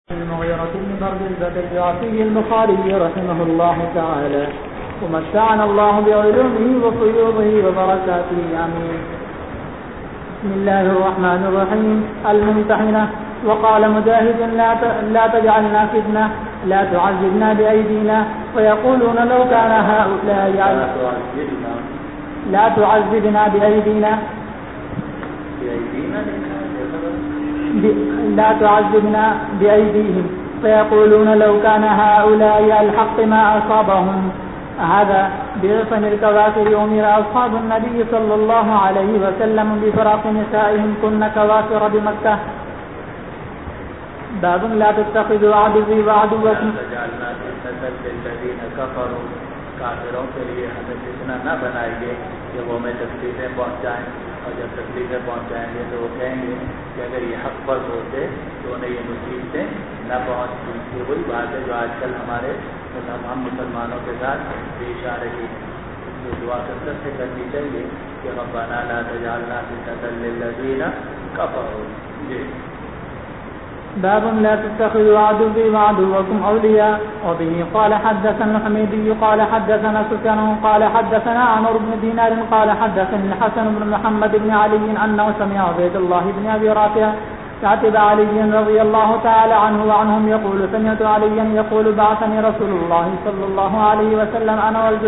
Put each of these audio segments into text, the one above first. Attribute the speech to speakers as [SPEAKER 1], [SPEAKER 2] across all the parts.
[SPEAKER 1] المغيرة بن بردزبة الجعفي البخاري رحمه الله تعالى ومتعنا الله بعلومه وفيوضه وبركاته آمين. بسم الله الرحمن الرحيم. الممتحنة. وقال مجاهد لا تجعلنا فتنة لا تعذبنا بأيدينا ويقولون لو كان هؤلاء لا تعذبنا بأيدينا لا تعذبنا بأيديهم فيقولون لو كان هؤلاء الحق ما أصابهم. هذا بعصم الكوافر أمر أصحاب النبي صلى الله عليه وسلم بفراق نسائهم كن كوافر بمكة. باب لا تتخذوا عدوي وعدوكم.
[SPEAKER 2] کافروں کے لیے ہمیں فتنہ نہ بنائیے کہ وہ ہمیں تکلیفیں پہنچائیں، اور جب تکلیفیں پہنچائیں گے تو وہ کہیں گے کہ اگر یہ حق پر ہوتے تو انہیں یہ مصیبتیں نہ پہنچتی. یہ وہی بات ہے جو آج کل ہمارے ہم مسلمانوں کے ساتھ پیش آ رہی ہے. جو دعا کثرت سے کرنی چاہیے کہ ربنا لا تجعلنا فتنة للذین کفروا. جی
[SPEAKER 1] باب لا تتخذوا عدوي وعدوكم أولياء. وبه قال حدثنا الحميدي قال حدثنا سفيان قال حدثنا عمرو بن دينار قال حدثني الحسن بن محمد بن علي أنه سمع عبيد الله بن أبي رافع كاتب علي رضي الله تعالى عنه وعنهم يقول سمعت عليا يقول بعثني رسول الله صلى الله عليه وسلم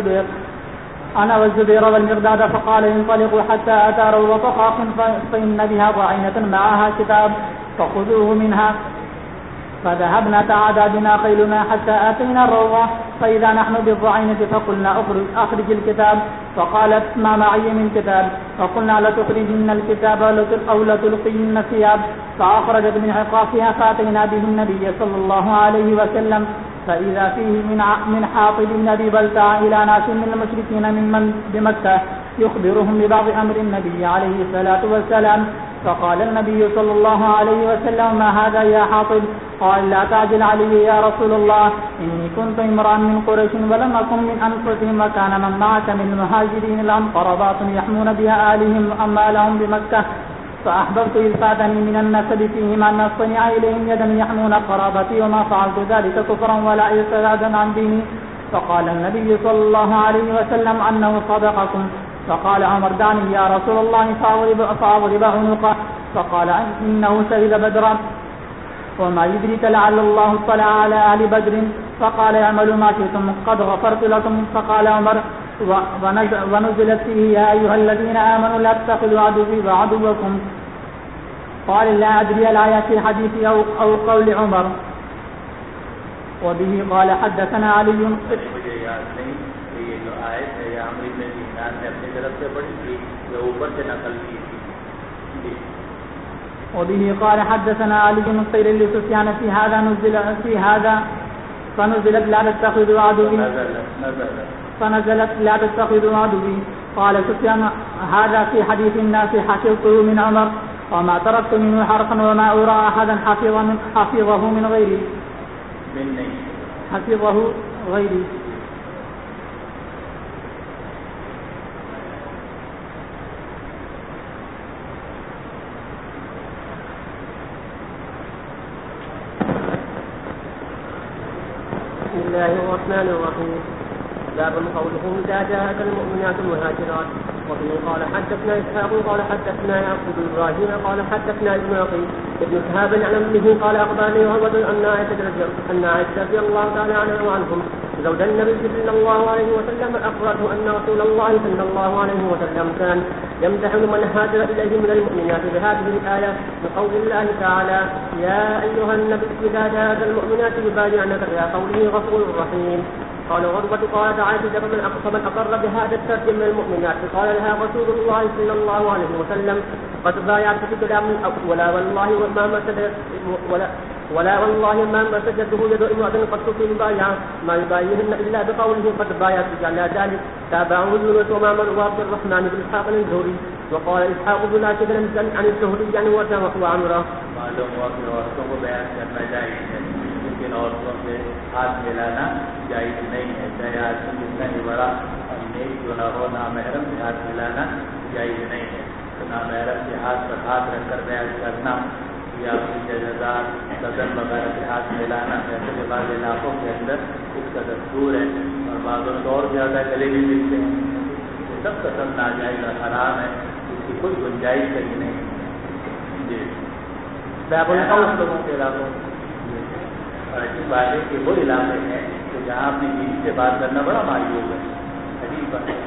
[SPEAKER 1] أنا والزبير والمقداد فقال انطلقوا حتى أتى روضة خاخ فإن بها ضعينة معها كتاب فخذوه منها. فذهبنا تعدى بنا خيلنا حتى أتينا الروضة فإذا نحن بالضعينة فقلنا أخرج الكتاب فقالت ما معي من كتاب فقلنا لتخرجن الكتاب أو لتلقين الثياب فأخرجت من عقافها فأتينا به النبي صلى الله عليه وسلم فإذا فيه من حاطب بن أبي بلتع إلى ناس من المشركين ممن بمكة يخبرهم ببعض أمر النبي عليه الصلاة والسلام. فقال النبي صلى الله عليه وسلم ما هذا يا حاطب؟ قال لا تعجل علي يا رسول الله إني كنت امرأ من قريش ولم أكن من أنفسهم وكان من معك من المهاجرين لهم قرابات يحمون بها آلهم أموالهم بمكة فأحببت إذ فاتني من النسب فيهم أن أصطنع إليهم يدا يحمون قرابتي وما فعلت ذلك كفرا ولا إرتدادا عن ديني. فقال النبي صلى الله عليه وسلم أنه صدقكم. فقال عمر دعني يا رسول الله فأضرب عنقه. فقال إنه شهد بدرا وما يدرك لعل الله اطلع على أهل بدر. فقال اعملوا ما شئتم قد غفرت لكم. فقال عمر ونزلت فيه يا أيها الذين آمنوا لا تتخذوا عدوي وعدوكم. قال لا أدري الآية في الحديث أو قول عمر. وبه قال حدثنا علي. وبه قال حدثنا علي بن الطير لسفيان في هذا فنزلت لا تتخذوا عدوي فنزلت لا تتخذوا عدوي. قال سفيان هذا في حديث الناس حفظته من عمر وما تركت منه حرقا وما أرى أحدا حفظه من غيري حفظه غيري.
[SPEAKER 3] بسم الله الرحمن الرحيم. باب قوله إذا جاءك المؤمنات المهاجرات. وفيه قال حدثنا إسحاق قال حدثنا يعقوب بن إبراهيم قال حدثنا ابن عقيل ابن شهاب عن أمه قال أخبرني عروة أن عائشة رضي الله تعالى عنها وعنهم زوج النبي صلى الله عليه وسلم أخبرته أن رسول الله صلى الله عليه وسلم كان يمتحن من هاجر إليه من المؤمنات بهذه الآية بقول الله تعالى يا أيها النبي إذا جاءك المؤمنات يبايعنك إلى قوله غفور رحيم. قال عروة قالت عائشة فمن أقر بهذا الترجم من المؤمنات قال لها رسول الله صلى الله عليه وسلم قد بايعت في كلام ولا والله ما مسجده يد امرأة قد في البايعة ما يبايعهن إلا بقوله قد بايعت على ذلك. تابعه يونس وما من عبد الرحمن بن إسحاق الزهري. وقال إسحاق بن راشد عن الزهري يعني وعمره.
[SPEAKER 2] معلوم ہوا کہ عورتوں کو بیان کرنا چاہیے لیکن عورتوں سے ہاتھ ملانا جائز نہیں ہے. چاہے آدمی جتنا ہی بڑا نیک گناہ ہو نامحرم سے ہاتھ ملانا جائز نہیں ہے. تو نامحرم کے ہاتھ پر ہاتھ رکھ کر بیان کرنا یا جزار بدن وغیرہ کے ہاتھ ملانا، جیسے کہ بعض علاقوں کے اندر اس کا دستور ہے اور بعضوں میں اور زیادہ گلے بھی ملتے ہیں، یہ سب قسم ناجائز اور حرام ہے، اس کی کوئی گنجائش کہیں نہیں۔ جی لوگوں کے علاقوں اور ایسی بات ہے کہ وہ علاقے ہیں کہ جہاں اپنی بیوی سے بات کرنا بڑا معیوب ہے، عجیب بات ہے۔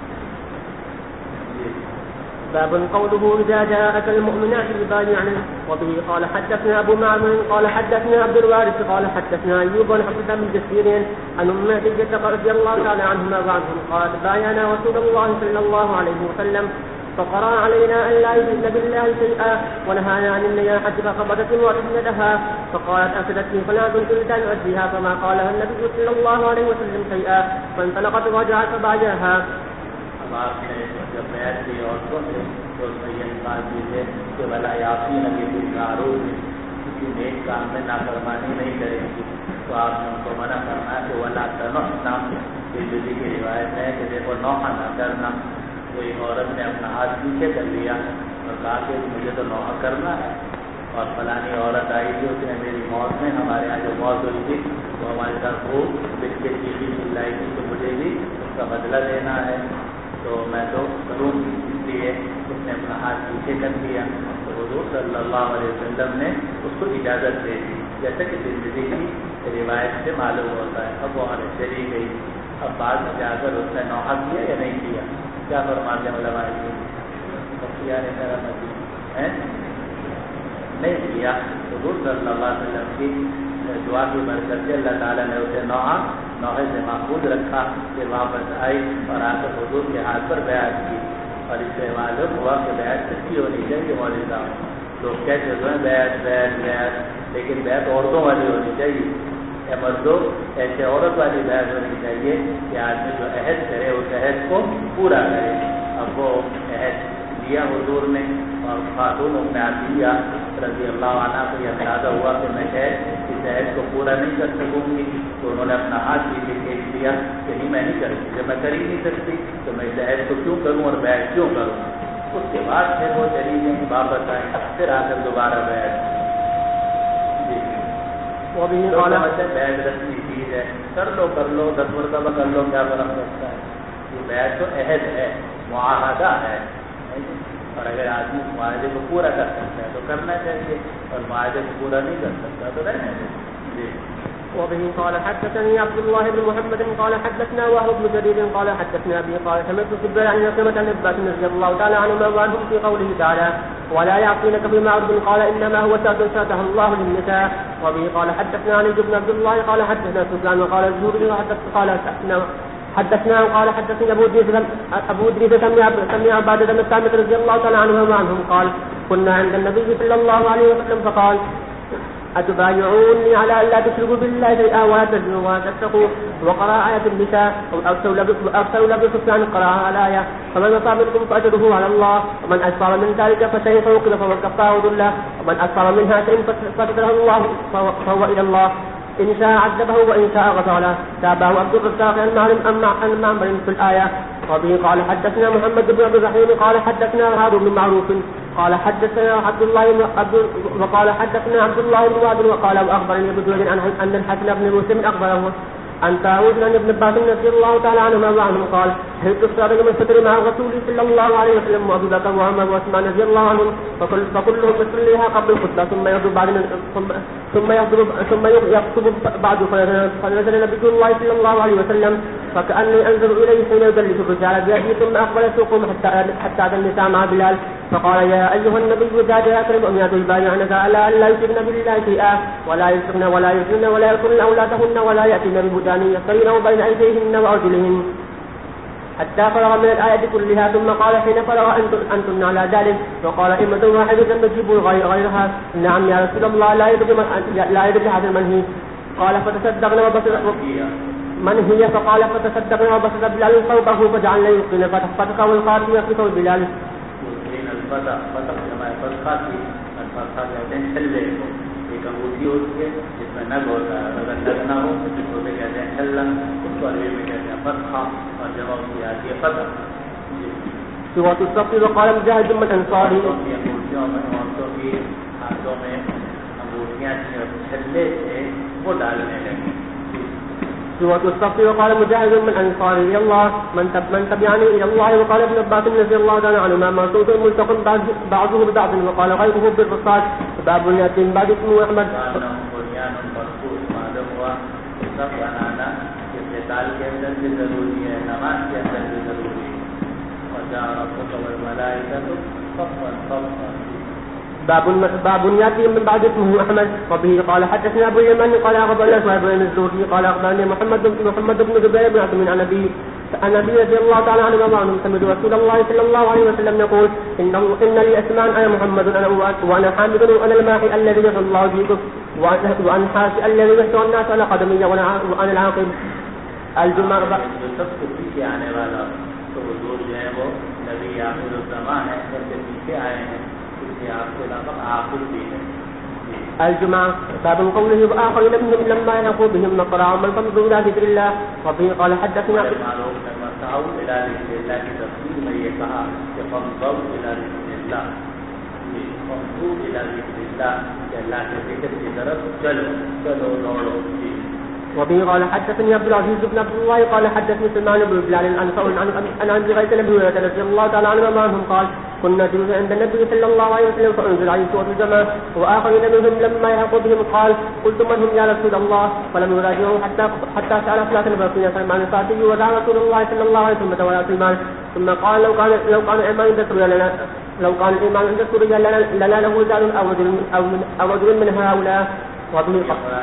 [SPEAKER 3] باب قوله إذا جاءك المؤمنات يبايعنك. وبه قال حدثنا أبو معمر قال حدثنا عبد الوارث قال حدثنا أيوب بن حفص بن جسير عن أم عتية رضي الله تعالى عنهما وعنهم قالت بايعنا رسول الله صلى الله عليه وسلم فقرأ علينا أن لا يشركن بالله شيئا ونهانا عن النياحة فقبضت امرأة يدها فقالت أفسدتني فلا كنت أن أؤديها فما قالها النبي صلى الله عليه وسلم شيئا فانطلقت ورجعت فبايعها.
[SPEAKER 2] اب آپ نے جب بیعت کی عورتوں سے تو اس میں یہ بات کی ہے کہ ولا یعصین بالمعروف، کسی نیک کام میں نافرمانی نہیں کریں گی، تو آپ نے ان کو منع کرنا ہے کہ ولا تنحنا، ترمذی کی روایت ہے کہ دیکھو نوحہ نہ کرنا۔ کوئی عورت نے اپنا ہاتھ پیچھے کر لیا اور کہا کہ مجھے تو نوحہ کرنا ہے، اور فلانی عورت آئی تھی اس نے میری موت میں، ہمارے یہاں جو موت ہوئی تھی وہ ہمارے ساتھ وہ بچے چیزیں چلائی تھی تو مجھے بھی اس کا بدلہ دینا ہے، تو میں تو کروں گی۔ اس لیے اس نے اپنا ہاتھ پیچھے کر دیا تو حضور صلی اللہ علیہ وسلم نے اس کو اجازت دے دی، جیسے کہ ترمذی کی روایت سے معلوم ہوتا ہے۔ اب وہ عورت چلی گئی، اب بعد میں جا کر اس نے نوحہ کیا یا نہیں کیا؟ کیا فرماتے ہیں علماء کیا ہے؟ نہیں کیا۔ حضور صلی اللہ علیہ وسلم کی دعا کی برکت سے اللہ تعالیٰ نے اسے نوحے سے محفوظ رکھا، پھر واپس آئی اور آ کر حضور کے ہاتھ پر بیعت کی، اور اس سے معلوم ہوا کہ بیعت سچی ہونی چاہیے۔ مولوی صاحب لوگ کہتے ہیں بیعت بیعت بیعت، لیکن بیعت عورتوں والی ہونی چاہیے، اے مردوں ایسے عورت والی بیعت ہونی چاہیے کہ آدمی جو عہد کرے اس عہد کو پورا کرے۔ اب وہ عہد دیا حضور نے، اور خاتون ام عتیہ رضی اللہ عنہ کو یہ اندازہ ہوا کہ میں اس عہد کو پورا نہیں کر سکوں گی، تو انہوں نے اپنا ہاتھ پیچھے کھینچ دیا کہ نہیں میں نہیں کروں گی، جب میں کر ہی نہیں سکتی تو میں اس عہد کو کیوں کروں اور بیعت کیوں کروں۔ اس کے بعد پھر وہ چلی گئی، واپس آئیں، پھر آ کر دوبارہ بیعت۔ بیعت رسمی چیز ہے، کر لو 10 مرتبہ کر لو، کیا فرق پڑتا ہے؟ یہ بیعت تو عہد ہے، معاہدہ ہے، اور اگر آدمی معاہدے کو پورا کر سکتا ہے تو کرنا چاہیے، اور معاہدے کو پورا نہیں کر سکتا تو رہنے چاہیے۔
[SPEAKER 3] وبه قال حدثني عبد الله بن محمد قال حدثنا وهب بن جرير قال حدثنا ابي قال سمعت سبيل عن عكرمة بن عباس رضي الله تعالى عنهما وعنهم في قوله تعالى ولا يعصينك بمعروف قال انما هو سعد ساته الله للنساء. وبه قال حدثنا علي بن عبد الله قال حدثنا سفيان وقال الزهري حدثنا قال حدثني ابو ادريس سمع عبادة بن الصامت رضي الله تعالى عنهم قال كنا عند النبي صلى الله عليه وسلم فقال أتبايعوني على أن لا تشركوا بالله شيئا ولا تزنوا ولا تسرقوا وقرأ آية النساء أرسلوا لبس سفيان قرأ الآية فمن أصاب منكم فأجره على الله ومن أسفر من ذلك فشيء فوقف فهو كفاره ذله ومن أسفر منها شيء فستره الله فهو إلى الله إن شاء عذبه وإن شاء غفر له. تابعه عبد الرزاق عن معمر في الآية. وبه قال حدثنا محمد بن عبد الرحيم قال حدثنا هارون بن معروف قال حدثنا عبد الله وقال حدثنا عبد الله بن واد وقال واخبرني ابو جرير ان الحسن بن مسلم اخبره ان طاووس بن ابن عباس رضي الله تعالى عنهما وعنهم قال هلت الصلاه من الفطر مع الرسول صلى الله عليه وسلم وابو بكر وعمر وعثمان رضي الله عنهم فكلهم يصليها قبل الخطبه ثم يخطب بعد فنزل نبي الله صلى الله عليه وسلم فكأني أنظر إليه حين يجلس الرجال بيده ثم أقبل سوقهم حتى أتى النساء مع بلال فقال يا أيها النبي إذا جاءك المؤمنات يبايعنك على أن لا يشركن بالله شيئا ولا يسرقن ولا يزنين ولا يقتلن أولادهن ولا يأتين ببهتان يفترينه بين أيديهن وأرجلهن حتى فرغ من الآية كلها ثم قال حين فرغ أنتن على ذلك وقال إمة واحدة تجيبوا غيرها نعم يا رسول الله لا يدري هذا المنهي قال فتصدقنا من هي فقال فتصدقنا وبسط بلال صوبه فجعلنا يلقين فتح والقاتل في صوب بلال.
[SPEAKER 2] فتح کہتے ہیں چھلے کو، ایک انگوٹھی ہوتی ہے جس میں نگ ہوتا ہے، اگر نگ نہ ہو تو اسے کہتے ہیں چھلا، اس کو عربی میں کہتے ہیں فتحہ، اور جمع اس کی آتی ہے فتح.
[SPEAKER 3] سورۃ الصف وقال مجاہد بن انصاری
[SPEAKER 2] انگوٹھیوں میں عورتوں کی ہاتھوں میں انگوٹھیاں تھیں اور چھلے تھے وہ ڈالنے لگے.
[SPEAKER 3] سورة الصف. وقال مجاهد من أنصار إلى الله من تبعني إلى الله. وقال ابن عباس رضي الله تعالى عنهما منصوص ملتق بعضه ببعض. وقال غيره بالرصاص. باب اليتيم بعد اسمه أحمد.
[SPEAKER 2] معلوم ہوا سب بنانا کہ قتال کے اندر بھی ضروری ہے, نماز کے اندر بھی ضروری ہے. اور جہاں ربک والملائکۃ صفا صفا.
[SPEAKER 3] باب ياتي من بعد اسمه احمد. وبه قال حدثنا ابو اليمن قال اخبرنا شعيب بن الزهري قال اخبرني محمد بن جبير بن عاصم عن النبي رضي الله تعالى عنه وعنه سمعت رسول الله صلى الله عليه وسلم يقول ان لي اسمان انا محمد وانا حامد وانا الماحي الذي يغفر الله بكم وانا حاسي الذي يحتوى الناس على قدمي وانا العاقب.
[SPEAKER 2] الجمعہ جو سب سے پیچھے آنے والا تو حضور جو ہے وہ نبی آخر الزمان ہے, سب سے پیچھے آئے ہیں. آپ کے علاوہ عاقل بھی ہے.
[SPEAKER 3] الجمعة. باب قوله وآخرين منهم لما يلحقوا بهم مقرع من فانظروا إلى ذكر الله. وفيه قال حدثنا
[SPEAKER 2] إلى ذكر الله کی تفسیر میں یہ کہا کہ فانظروا إلى ذكر الله, فانظروا إلى ذكر الله کہ اللہ کے ذکر کی طرف چلو دوڑو.
[SPEAKER 3] وبه قال حدثني عبد العزيز بن عبد الله قال حدثني سلمان بن بلال عن ابي غيث بن هريره رضي الله تعالى عنه قال كنا جلوسا عند النبي صلى الله عليه وسلم فانزل عليه سوره الجماعه واخرين منهم لما يلحقوا بهم قال قلت من هم يا رسول الله فلم يراجعوا حتى سال ثلاثه بقين سلمان الفاتحي ودعا رسول الله صلى الله عليه وسلم ولا سلمان ثم قال لو كان الايمان عند سوريا لنا لو كان الايمان عند سوريا لنا له رجال او رجل من هؤلاء.
[SPEAKER 2] وبه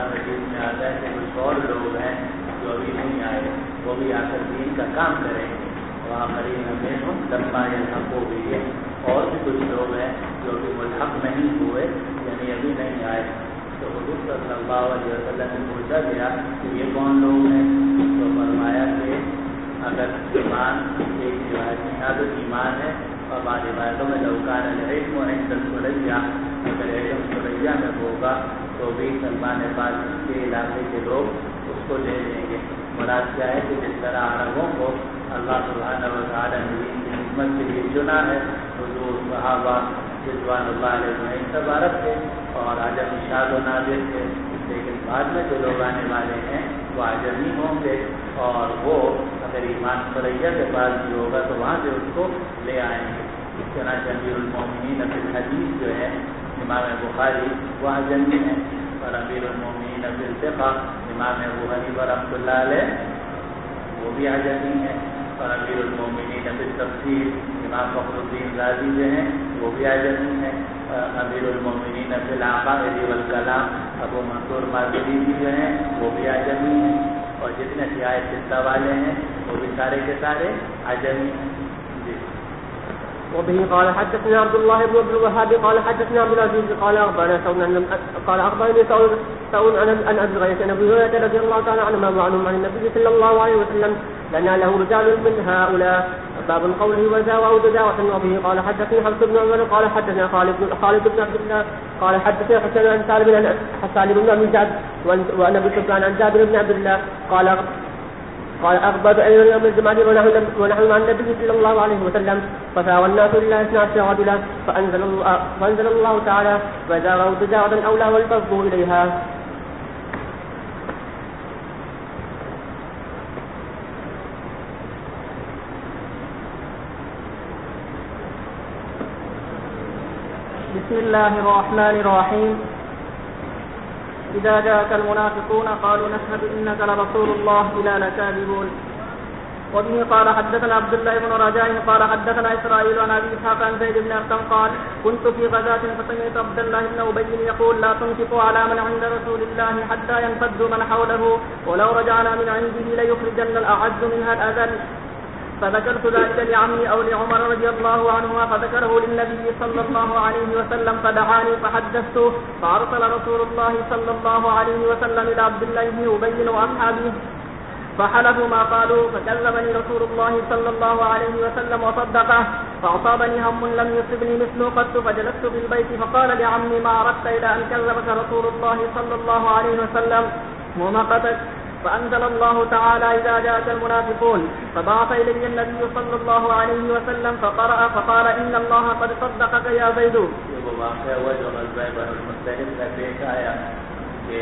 [SPEAKER 2] اور لوگ ہیں جو ابھی نہیں آئے وہ بھی آ کر دین کا کام کریں گے. وہاں قریب میں لمبا یلحق ہو گئی ہے. اور بھی کچھ لوگ ہیں جو ابھی ملحق نہیں ہوئے یعنی ابھی نہیں آئے. تو حضور صلی اللہ علیہ وسلم نے پوچھا گیا کہ یہ کون لوگ ہیں, تو فرمایا کہ اگر ایمان ایک روایت میں عادت ایمان ہے اور بعض روایتوں میں لوکان العلم عند السریہ, اگر علم سریہ میں ہوگا تو بھی سلمان فارسی کے علاقے کے لوگ اس کو لے لیں گے. مراد کیا ہے کہ جس طرح عربوں کو اللہ سبحانہ و تعالیٰ نے دین کی خدمت کے لیے چنا ہے, حضور صحابہ رضوان اللہ علیہ سب عرب تھے اور عجمی شاد و نادر تھے, لیکن بعد میں جو لوگ آنے والے ہیں وہ عجمی ہوں گے اور وہ اگر ایمان سریہ کے پاس بھی ہوگا تو وہاں سے اس کو لے آئیں گے. چنانچہ امیر المومنین فی الحدیث جو ہے امام بخاری وہ عجمی ہیں, اور امیر المومنین فی الفقہ امام ابو حنیفہ رحمۃ اللہ علیہ وہ بھی عجمی ہیں, اور امیر المومنین فی التفسیر امام فخر الدین رازی جو ہیں وہ بھی عجمی ہیں. امیر المومنین فی العقائد والکلام ابو منصور ماتریدی جو ہیں وہ بھی عجمی ہیں, اور جتنے سیاہ ستہ والے ہیں وہ بھی سارے کے سارے عجمی ہیں.
[SPEAKER 3] وبه قال حدثنا عبد الله بن عبد الوهاب قال حدثنا عبد العزيز قال اخبرني سعود عن ابي غيث عن ابي هريره رضي الله تعالى عنه وعنهم عن النبي صلى الله عليه وسلم لنا له رجال من هؤلاء. باب قوله وزاووا دجاوة. وبه قال حدثني حفص بن عمر قال حدثنا خالد بن عبد الله قال حدثنا حسن عن سالم بن ابي جعد وعن ابي سفيان عن جابر بن عبد الله قال أخبرت أن يوم الجمعة ونحن مع النبي صلى الله عليه وسلم فساوى الناس إلى 12 رجلا فأنزل الله تعالى وزاروا تجارة أولى والفضوا إليها.
[SPEAKER 1] بسم الله الرحمن الرحيم. إذا جاءك المنافقون قالوا نشهد إنك لرسول الله إنا لكاذبون. وبه قال حدثنا عبد الله بن رجاء قال حدثنا إسرائيل عن أبي إسحاق عن زيد بن أرقم قال كنت في غزاة فسمعت عبد الله بن أبي يقول لا تنفقوا على من عند رسول الله حتى ينفضوا من حوله ولو رجعنا من عنده ليخرجن الأعز منها الأذل. فذكرت ذلك لعمي أو لعمر رضي الله عنهما فذكره للنبي صلى الله عليه وسلم فدعاني فحدثته فأرسل رسول الله صلى الله عليه وسلم إلى عبد الله بن أبي وأصحابه فحلفوا ما قالوا فكذبني رسول الله صلى الله عليه وسلم وصدقه فأصابني هم لم يصبني مثله قط فجلست في البيت فقال لعمي ما أردت إلى أن كذبك رسول الله صلى الله عليه وسلم ومقتك. فأنزل الله تعالى إذا جاءك المنافقون فبعث إلي النبي صلى الله عليه وسلم فقرأ فقال إن الله قد صدقك يا زيد.
[SPEAKER 2] وہ واقعہ ہوا جو غزوہ بنو المصطلق میں پیش آیا کہ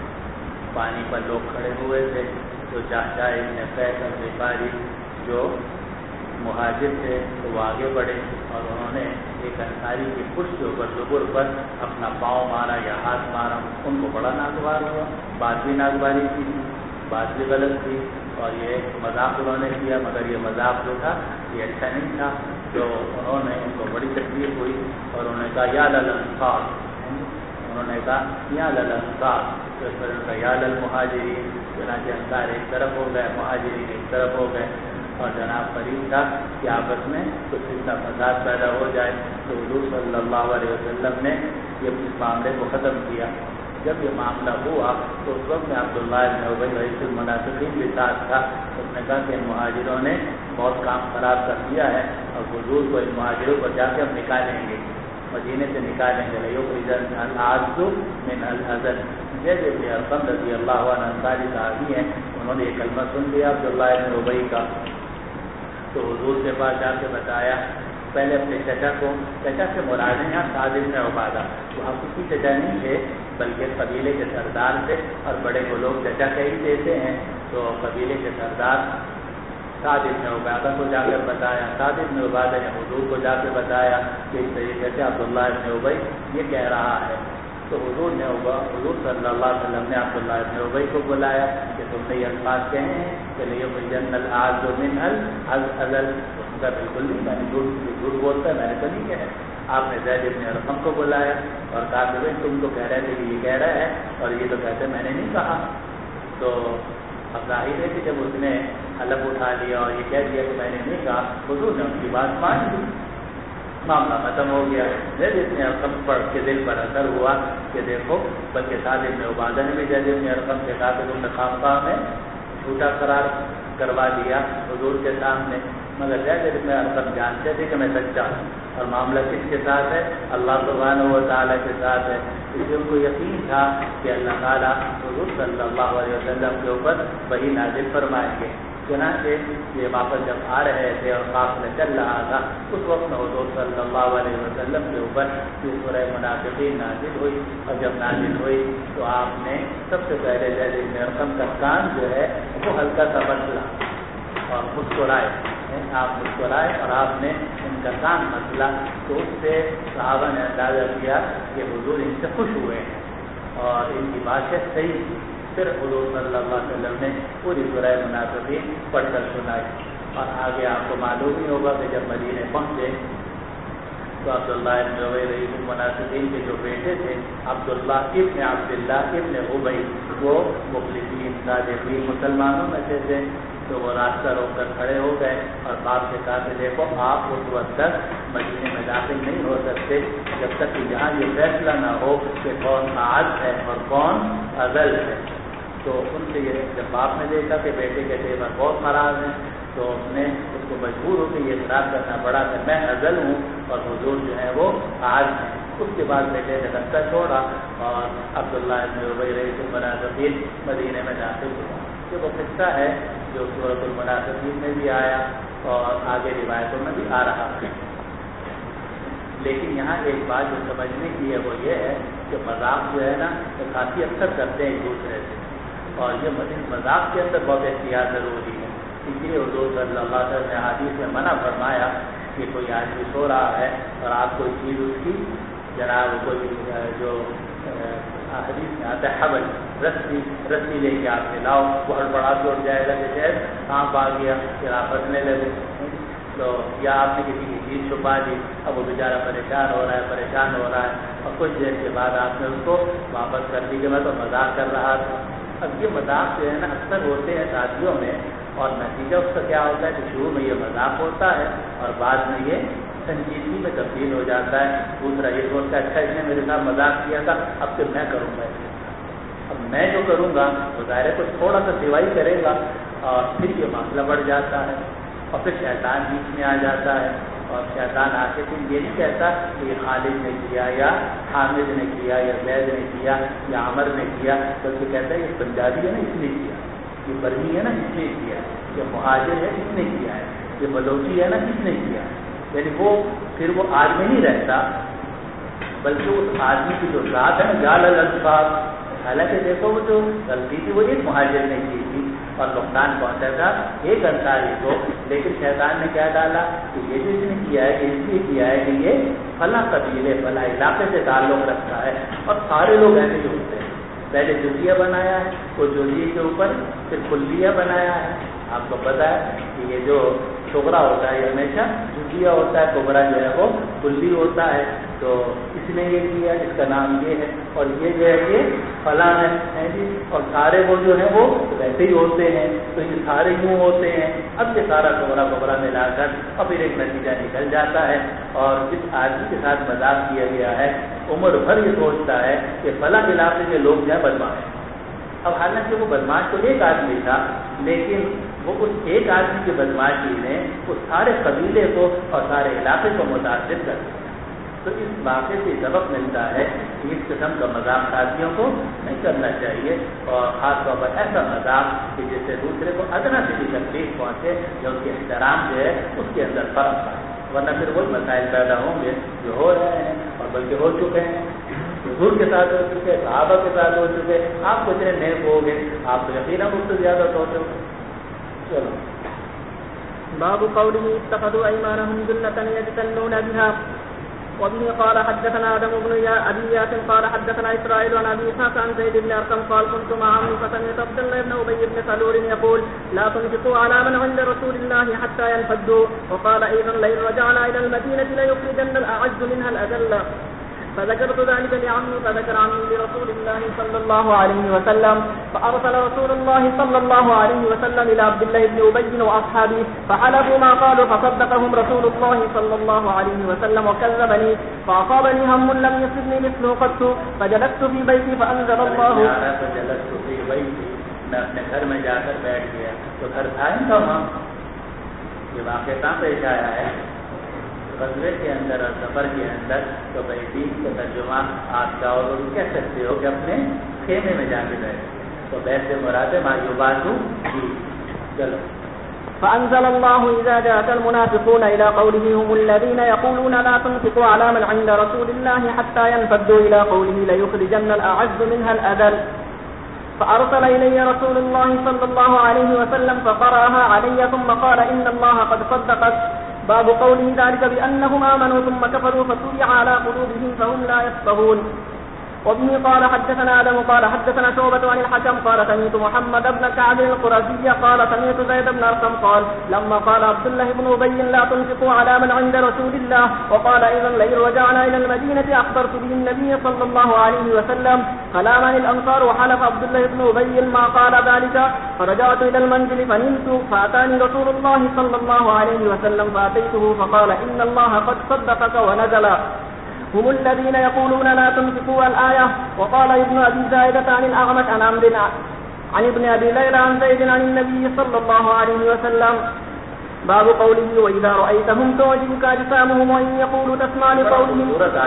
[SPEAKER 2] پانی پر لوگ کھڑے ہوئے تھے، تو چاچا ابن قیس الغفاری جو مہاجر تھے تو وہ آگے بڑھے اور انہوں نے ایک انصاری کی پشت کے اوپر زبر پر اپنا پاؤں مارا یا ہاتھ مارا. ان کو بڑا ناگوار ہوا، بات بھی ناگواری کی، بات بھی غلط تھی اور یہ مذاق انہوں نے کیا، مگر یہ مذاق جو تھا یہ اچھا نہیں تھا. جو انہوں نے ان کو بڑی تکلیف ہوئی اور انہوں نے کہا یا للانصار، انہوں نے کہا یا للانصار، تو پھر انہوں نے کہا یا للمہاجرین. چنانچہ انصار ایک طرف ہو گئے، مہاجرین ایک طرف ہو گئے اور جناب قریب تھا کہ آپس میں کچھ اتنا فساد پیدا ہو جائے. تو حضور صلی اللہ علیہ وسلم نے یہ اس معاملے کو ختم کیا. جب یہ معاملہ ہوا تو اس وقت میں عبداللہ ابن ابی رئیس المنافقین بھی ساتھ تھا. اس نے کہا کہ ان مہاجروں نے بہت کام خراب کر دیا ہے اور حضور کو ان مہاجروں کو جا کے ہم نکالیں گے، مدینے سے نکالیں گے. العز من الحزن. جیسے ابن ارقم رضی اللہ عنہ انصاری صحابی ہیں، انہوں نے یہ کلمہ سن لیا عبداللہ ابن ابی کا، تو حضور کے پاس جا کے بتایا. پہلے اپنے چچا سے مراد ہیں یہاں سعد بن عبادہ، وہاں کسی چچا نہیں تھے بلکہ قبیلے کے سردار تھے اور بڑے کو لوگ چچا کہہ ہی دیتے ہیں. تو قبیلے کے سردار سعد بن عبادہ کو جا کر بتایا. سعد بن عبادہ نے حضور کو جا کے بتایا کہ اس طریقے سے عبداللہ ابن ابی یہ کہہ رہا ہے. تو حضور صلی اللہ علیہ وسلم نے عبداللہ ابن ابی کو بلایا کہ تم نے یہ الفاظ کہے ہیں کہ لیخرجن الاعز من الاذل. اس کا بالکل نہیں، میں نے جھوٹ بولتا ہے، میں نے تو نہیں کہا. آپ نے زید ابن ارقم کو بلایا اور کہا کہ بھائی تم تو کہہ رہے تھے کہ یہ کہہ رہا ہے اور یہ تو کہتے میں نے نہیں کہا. تو اب ظاہر ہے کہ جب اس نے حلف اٹھا لیا اور یہ کہہ دیا کہ میں نے نہیں کہا، حضور نے ان کی بات مان لی، معاملہ ختم ہو گیا. زید ابن ارقم پڑھ کے دل پر اثر ہوا کہ دیکھو، بلکہ سعد ابن عبادہ نے بھی زید ابن ارقم سے کہا کہ تم نے خامخواہ میں جھوٹا قرار کروا دیا حضور کے سامنے. مگر زید ابن ارقم جانتے تھے کہ میں سچا ہوں اور معاملہ کس کے ساتھ ہے؟ اللہ سبحانہ و تعالیٰ کے ساتھ ہے. اس لیے ان کو یقین تھا کہ اللہ تعالیٰ حضور صلی اللہ علیہ وسلم کے اوپر وحی نازل فرمائیں گے. چنانچہ یہ واپس جب آ رہے تھے اور قافلہ چل رہا تھا، اس وقت میں حضور صلی اللہ علیہ وسلم کے اوپر یہ سورہ منافقین نازل ہوئی. اور جب نازل ہوئی تو آپ نے سب سے پہلے زید بن ارقم کا کان جو ہے وہ ہلکا سا مسئلہ اور مسکرائے. آپ مسکرائے اور آپ نے ان کا کان مسئلہ، تو اس سے صحابہ نے اندازہ کیا کہ حضور ان سے خوش ہوئے ہیں اور ان کی باتیں صحیح تھی. پھر حضور صلی اللہ علیہ وسلم نے پوری سورہ منافقین پڑھ کر سنائی. اور آگے آپ کو معلوم ہی ہوگا کہ جب مدینے پہنچے تو عبداللہ ابن ابی رئیس المنافقین کے جو بیٹے تھے عبداللہ ابن ابی، وہ مخلصین صادقین مسلمانوں میں سے تھے. تو وہ راستہ روک کر کھڑے ہو گئے اور باپ سے کہا کہ دیکھو، آپ اس وقت تک مدینے میں داخل نہیں ہو سکتے جب تک کہ یہاں یہ فیصلہ نہ ہو کہ کون اعز ہے اور کون اذل ہے. تو ان سے یہ جب باپ نے دیکھا کہ بیٹے کے تیور بہت ناراض ہیں تو اس نے اس کو مجبور ہو کے یہ اقرار کرنا پڑا کہ میں اذل ہوں اور حضور جو ہے وہ اعز ہیں. اس کے بعد بیٹے نے راستہ چھوڑا اور عبداللہ ابن ابی رئیس المنافقین مدینے میں داخل ہوا. یہ وہ قصہ ہے جو سورۃ المنافقین میں بھی آیا اور آگے روایتوں میں بھی آ رہا ہے. لیکن یہاں ایک بات جو سمجھنے کی ہے وہ یہ ہے کہ مذاق جو ہے نا وہ کافی اکثر کرتے ہیں ایک دوسرے سے، اور یہ اس مذاق کے اندر بہت احتیاط ضروری ہے. اس لیے حضور صلی اللہ علیہ وسلم نے حدیث میں منع فرمایا کہ کوئی آدمی سو رہا ہے اور آپ کوئی چیز اس کی جناب کوئی جو حدیث میں آتا ہے حبل رسی لے کے آپ سے لاؤ، وہ ہڑبڑا کے اٹھ جائے گا کہ شاید سانپ آ گیا، پھر آپ ہنسنے لگے. تو یا آپ نے کسی کی چیز چھپا دی، اب وہ بیچارہ پریشان ہو رہا ہے اور کچھ دیر کے بعد آپ نے اس کو واپس کر دی کہ میں تو مذاق کر رہا تھا. اب یہ مذاق جو ہے نا اکثر ہوتے ہیں شادیوں میں، اور نتیجہ اس کا کیا ہوتا ہے کہ شروع میں یہ مذاق ہوتا ہے اور بعد میں یہ سنجیدگی میں تبدیل ہو جاتا ہے. دوسرا یہ سوچتا ہے اچھا اس نے میرے ساتھ مذاق کیا تھا، اب پھر میں کروں گا. اب میں جو کروں گا وہ ظاہر ہے کچھ تھوڑا سا سوائی کرے گا اور پھر یہ معاملہ بڑھ جاتا ہے اور پھر شیطان بیچ میں آ جاتا ہے. اور شیطان آ کے پھر یہ نہیں کہتا کہ یہ خالد نے کیا یا حامد نے کیا یا زید نے کیا یا عمر نے کیا، بلکہ کہتا ہے یہ پنجابی ہے نا اس نے کیا، یہ برمی ہے نا اس نے کیا، یہ مہاجر ہے اس نے کیا ہے، یہ بلوچی ہے نا اس نے کیا. یعنی وہ پھر وہ آج میں نہیں رہتا، بلکہ اس آدمی کی جو ذات ہے جال الاسباب، حالانکہ دیکھو وہ جو غلطی تھی وہ ایک مہاجر نے کی تھی اور نقصان پہنچا تھا ایک انصاری کو، لیکن شیطان نے کیا ڈالا کہ یہ جو اس نے کیا ہے اس لیے کیا ہے کہ یہ فلاں قبیلے فلاں علاقے سے تعلق رکھتا ہے، اور سارے لوگ ایسے ہی ہوتے ہیں۔ پہلے جزیہ بنایا ہے، وہ جزیے کے اوپر پھر کلیہ بنایا ہے۔ آپ کو پتا ہے کہ یہ جو شغرا ہوتا ہے یہ ہمیشہ جزیہ ہوتا ہے، کبرا جو ہے وہ کلی ہوتا ہے، تو اس نے یہ کیا، اس کا نام یہ ہے، اور یہ جو ہے یہ فلاں ہے جی، اور سارے وہ جو ہیں وہ ویسے ہی ہوتے ہیں، تو یہ سارے یوں ہوتے ہیں۔ اب یہ سارا کبرا ملا کر اور پھر ایک نتیجہ نکل جاتا ہے، اور جس آدمی کے ساتھ مذاق کیا گیا ہے عمر بھر یہ سوچتا ہے کہ فلاں علاقے کے لوگ جو ہے بدماش ہیں۔ اب حالانکہ وہ بدماش تو ایک آدمی تھا، لیکن وہ اس ایک آدمی کی بدماشی نے اس سارے قبیلے کو اور سارے علاقے کو متاثر کر دیا۔ تو اس واقعے سے سبق ملتا ہے کہ اس قسم کا مذاق ساتھیوں کو نہیں کرنا چاہیے، اور خاص طور پر ایسا مذاق کہ جس سے دوسرے کو ادنا سے بھی تکلیف پہنچے، جو اس کے احترام جو ہے اس کے اندر فرق آئے، ورنہ پھر وہی مسائل پیدا ہوں گے جو ہو رہے ہیں اور بلکہ ہو چکے ہیں۔ حضور کے ساتھ ہو چکے، صحابہ کے ساتھ ہو چکے، آپ کو اتنے نیک ہو گے، آپ تو یقیناً مجھ سے زیادہ سوچو۔ چلو
[SPEAKER 3] باب قوله اتخذوا ايمانهم جنة يجتنون بها. وبه قال حدثنا آدم بن أبي ياس قال حدثنا إسرائيل عن أبي إسحاق عن زيد بن أرقم قال كنت مع عمي فسمعت عبد الله بن أبي بن سلول يقول لا تنفقوا على من عند رسول الله حتى ينفضوا، وقال أيضا لئن رجعنا إلى المدينة ليخرجن الأعز منها الأذل. فذكرت ذلك لعمي فذكر عمي لرسول الله صلى الله عليه وسلم، فأرسل رسول الله صلى الله عليه وسلم إلى عبد الله بن أبي وأصحابه فحلفوا ما قالوا فصدقهم رسول الله صلى الله عليه وسلم وكذبني، فأصابني هم لم يصبني مثله قط، فجلست في بيتي فأنزل الله.
[SPEAKER 2] میں اپنے گھر میں جا کر بیٹھ گیا تو گھر تھا ہی تھا وہاں، یہ واقعہ کہاں پیش آیا ہے؟ غزوے کے اندر اور سفر کے اندر، تو بھائی دین کا ترجمہ آپ چاہو تو کہہ سکتے ہو کہ اپنے خیمے میں جا کے بیٹھے، تو بیت سے مراد معیوبات ہوں جی۔ چلو
[SPEAKER 3] فأنزل الله إذا جاءك المنافقون إلى قوله هم الذين يقولون لا تنفقوا على من عند رسول الله حتى ينفضوا إلى قوله ليخرجن الأعز منها الأذل. فأرسل إلي رسول الله صلى الله عليه وسلم فقرأها علي ثم قال إن الله قد صدقت. باب قوله ذلك بأنهم آمنوا ثم كفروا فطبع على قلوبهم فهم لا يفقهون. وبه قال حدثنا آدم قال حدثنا شعبة عن الحكم قال سمعت محمد بن كعب القرظي قال سمعت زيد بن أرقم قال لما قال عبد الله بن أبي لا تنفقوا على من عند رسول الله، وقال أيضا لئن رجعنا إلى المدينة أخبرت به النبي صلى الله عليه وسلم كلاما الأنصار، وحلف عبد الله بن أبي ما قال ذلك. فرجعت إلى المنزل فنمت فأتاني رسول الله صلى الله عليه وسلم فأتيته فقال إن الله قد صدقك ونزل هم الذين يقولون لا تنفقوا الآية. وقال ابن أبي زائدة عن الأعمش عن عمرو عن ابن أبي ليلى عن زيد عن النبي صلى الله عليه وسلم. باب قوله وإذا رأيتهم تعجبك أجسامهم وإن يقولوا تسمع لقولهم.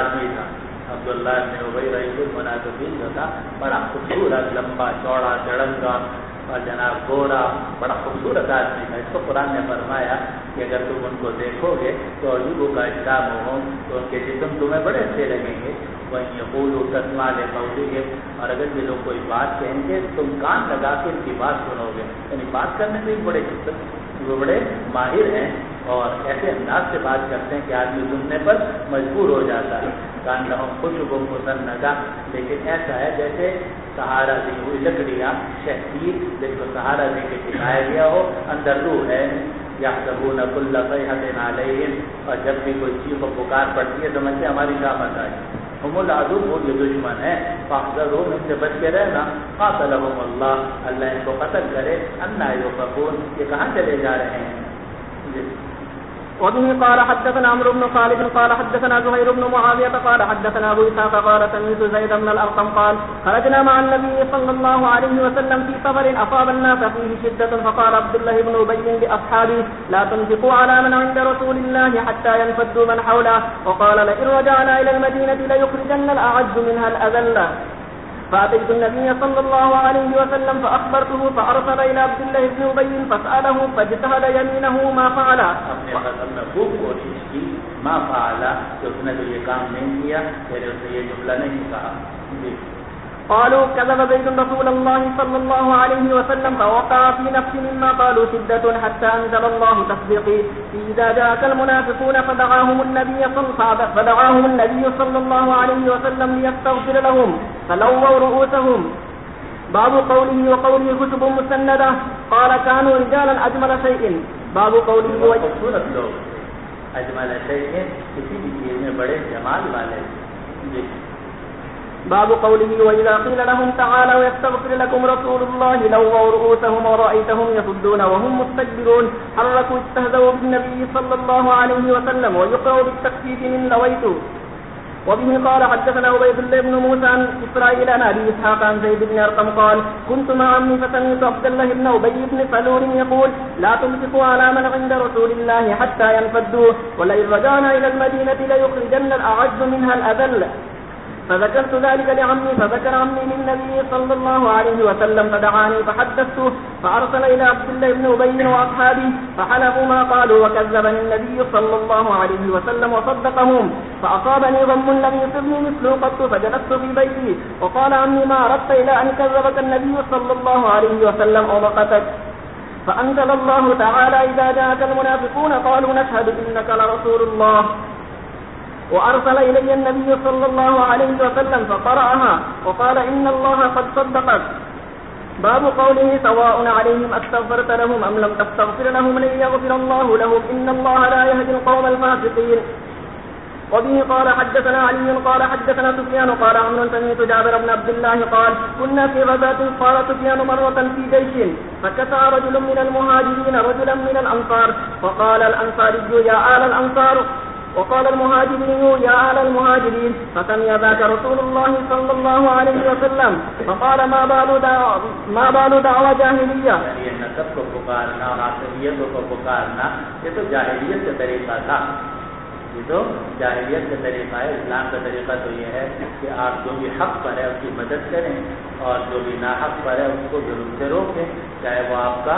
[SPEAKER 2] عبداللہ بن ابی رئیس المنافقین جو تھا، بڑا خوبصورت لمبا چوڑا چڑنگا اور جناب گورا، بڑا خوبصورت آدمی تھا۔ اس کو قرآن نے فرمایا کہ اگر تم ان کو دیکھو گے تو عجوبوں کا اجسام ہو، تو ان کے جسم تمہیں بڑے اچھے لگیں گے۔ وَإِن يَقُولُوا تَسْمَعْ لِقَوْلِهِمْ، اور اگر یہ لوگ کوئی بات کہیں گے تم کان لگا کے ان کی بات سنو گے، یعنی بات کرنے میں بڑے وہ بڑے ماہر ہیں اور ایسے انداز سے بات کرتے ہیں کہ آدمی سننے پر مجبور ہو جاتا ہے۔ کان لہم خشب مسندہ، لیکن ایسا ہے جیسے سہارا دی ہوئی لکڑیاں، شہید جس کو سہارا دے کے ٹکایا گیا ہو، اندر روح ہے۔ یحسبون کل صیحۃ علیہم، اور جب بھی کوئی چیخ و پکار پڑتی ہے سمجھتے ہماری شامت آئی۔ ہم العدو، وہ جو دشمن ہے، فاحذرہم، ان سے بچ کے رہنا۔ قاتلہم اللہ، اللہ ان کو قتل کرے۔ انا یؤفکون، یہ کہاں چلے جا رہے ہیں؟
[SPEAKER 3] وبه قال حدثنا عمرو بن خالد قال حدثنا زهير بن معاوية قال حدثنا أبو إسحاق قال سمعت زيد بن الأرقم قال خرجنا مع النبي صلى الله عليه وسلم في سفر أصاب الناس فيه شدة، فقال عبد الله بن أبي لأصحابه لا تنفقوا على من عند رسول الله حتى ينفضوا من حوله، وقال لئن رجعنا إلى المدينة ليخرجن الأعز منها الأذل. فأتيت النبي صلى الله عليه وسلم فأخبرته فأرسل إلى عبد الله بن أبي فسأله فاجتهد يمينه ما فعل.
[SPEAKER 2] اپنے قدم میں خوب کوشش کی ما فعل کہ اس نے تو یہ کام نہیں کیا، پھر اس نے یہ جملہ نہیں کہا.
[SPEAKER 3] قالوا كذب زيد رسول الله صلى الله عليه وسلم فوقع في نفسي مما قالوا شدة حتى أنزل الله تصديقي إذا جاءك المنافقون فدعاهم النبي صلى الله عليه وسلم ليستغفر لهم فلووا رؤوسهم. باب قوله وقوله كتب مسندة قال كانوا رجالا أجمل شيء. باب قوله
[SPEAKER 2] خوبصورت لوگ اجمل شيء کسی بھی چیز میں بڑے جمال والے.
[SPEAKER 3] باب قوله وإذا قيل لهم تعالوا يستغفر لكم رسول الله لووا رؤوسهم ورأيتهم يصدون وهم مستكبرون. حركوا استهزوا بالنبي صلى الله عليه وسلم ويقرأ بالتخفيف من لويت. وبه قال حدثنا عبيد الله بن موسى عن إسرائيل عن أبي إسحاق عن زيد بن أرقم قال كنت مع عمي فسمعت عبد الله بن أبي بن سلول يقول لا تمسكوا على من عند رسول الله حتى ينفدوا ولئن رجعنا إلى المدينة ليخرجن الأعز منها الأذل. فذكرت ذلك لعمي فذكر عمي للنبي صلى الله عليه وسلم فدعاني فحدثته فأرسل إلى عبد الله بن أبي وأصحابه فحلفوا ما قالوا وكذبني النبي صلى الله عليه وسلم وصدقهم فأصابني غم لم يصبني مثله قط فجلست في بيتي وقال عمي ما أردت إلى أن كذبك النبي صلى الله عليه وسلم أو وقتك. فأنزل الله تعالى إذا جاءك المنافقون قالوا نشهد إنك لرسول الله وأرسل إلي النبي صلى الله عليه وسلم فقرأها وقال إن الله قد صدقك. باب قوله سواء عليهم أستغفرت لهم أم لم تستغفر لهم لن يغفر الله لهم إن الله لا يهدي القوم الفاسقين. وبه قال حدثنا علي قال حدثنا سفيان قال عمرو سمعت جابر بن عبد الله قال كنا في غزاة قال سفيان مرة في جيش فكسى رجل من المهاجرين رجلا من الأنصار فقال الأنصاري يا آل الأنصار وقال المهاجرين يا أهل المهاجرين فسمع ذاك رسول الله صلى الله عليه وسلم فقال ما بال دعوى جاہلیہ.
[SPEAKER 2] یہ نسب کو پکارنا اور عصبیتوں کو پکارنا یہ تو جاہلیت کا طریقہ تھا. یہ تو جاہلیت کا طریقہ ہے. اسلام کا طریقہ تو یہ ہے کہ آپ جو بھی حق پر ہے اس کی مدد کریں اور جو بھی ناحق پر ہے اس کو ظلم سے روکیں، چاہے وہ آپ کا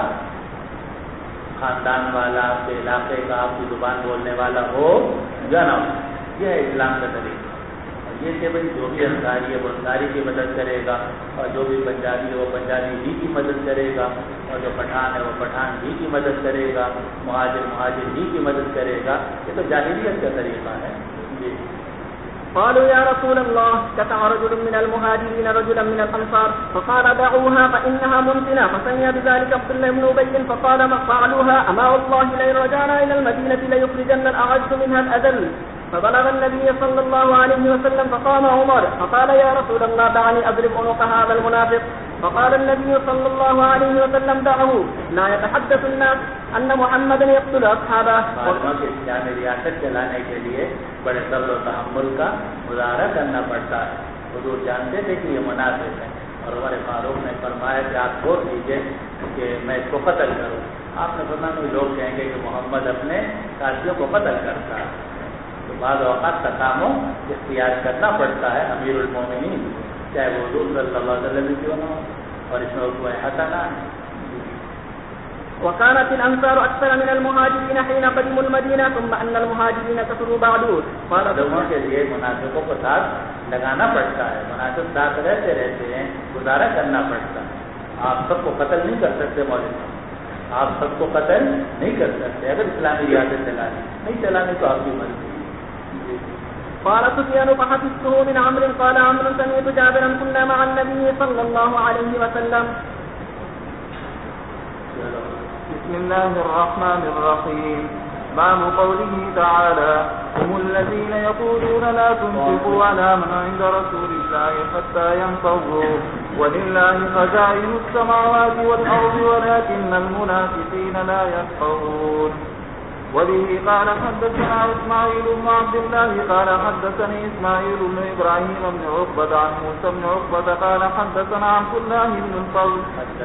[SPEAKER 2] خاندان والا، آپ کے علاقے کا، آپ کی زبان بولنے والا ہو یا نہ ہو. یہ ہے اسلام کا طریقہ. یہ کہ بھائی جو بھی انصاری ہے وہ انصاری کی مدد کرے گا اور جو بھی پنجابی ہے وہ پنجابی ہی کی مدد کرے گا اور جو پٹھان ہے وہ پٹھان ہی کی مدد کرے گا، مہاجر ہی کی مدد کرے گا. یہ تو جاہلیت کا طریقہ ہے. جی.
[SPEAKER 3] قالوا يا رسول الله كسى رجل من المهاجرين رجلا من الأنصار فقال دعوها فإنها ممتنة. فسمع بذلك عبد الله بن أبي فقال ما فعلوها أما والله لئن رجعنا إلى المدينة ليخرجن الأعز منها الأذل. فبلغ النبي صلى الله عليه وسلم فقام عمر فقال يا رسول الله دعني أضرب عنق هذا المنافق. فقال النبي صلى الله عليه وسلم دعه لا يتحدث الناس أن محمدا يقتل أصحابه.
[SPEAKER 2] اسلامی ریاست چلانے کے لیے بڑے صبر و تحمل کا مظاہرہ کرنا پڑتا ہے. حضور جانتے تھے کہ یہ منافق ہے اور عمر فاروق نے فرمایا کہ آپ چھوڑ دیجیے کہ میں اس کو قتل کروں. آپ نے فرمایا کہ لوگ کہیں گے کہ محمد اپنے ساتھیوں کو قتل کرتا ہے. تو بعض اوقات تقاموں اختیار کرنا پڑتا ہے امیر المومنین چاہے وہ حضور صلی اللہ علیہ وسلم کیوں نہ ہو، اور اس میں اسوہ حسنہ ہے.
[SPEAKER 3] وكانت الأنصار أكثر من المهاجرين حين قدموا المدينة ثم أن المهاجرين كثروا بعد.
[SPEAKER 2] قال لوگوں کے لیے منافقوں کو ساتھ لگانا پڑتا ہے. منافق ساتھ رہتے ہیں، گزارا کرنا پڑتا ہے. آپ سب کو قتل نہیں کر سکتے مولوی، آپ سب کو قتل نہیں کر سکتے. اگر اسلامی ریاست چلانی نہیں چلانی تو آپ کی مرضی.
[SPEAKER 3] قال سفيان فحفظته من عمرو قال عمرو سمعت جابرا كنا مع النبي صلى الله عليه وسلم.
[SPEAKER 1] بسم الله الرحمن الرحيم. باب قوله تعالى هم الذين يقولون لا تنفقوا على من عند رسول الله حتى ينفضوا ولله خزائن السماوات والأرض ولكن المنافقين لا يفقهون. وبه قال حدثنا إسماعيل بن عبد الله قال حدثني إسماعيل بن إبراهيم بن عقبة عن موسى بن عقبة قال حدثنا عبد الله بن الفضل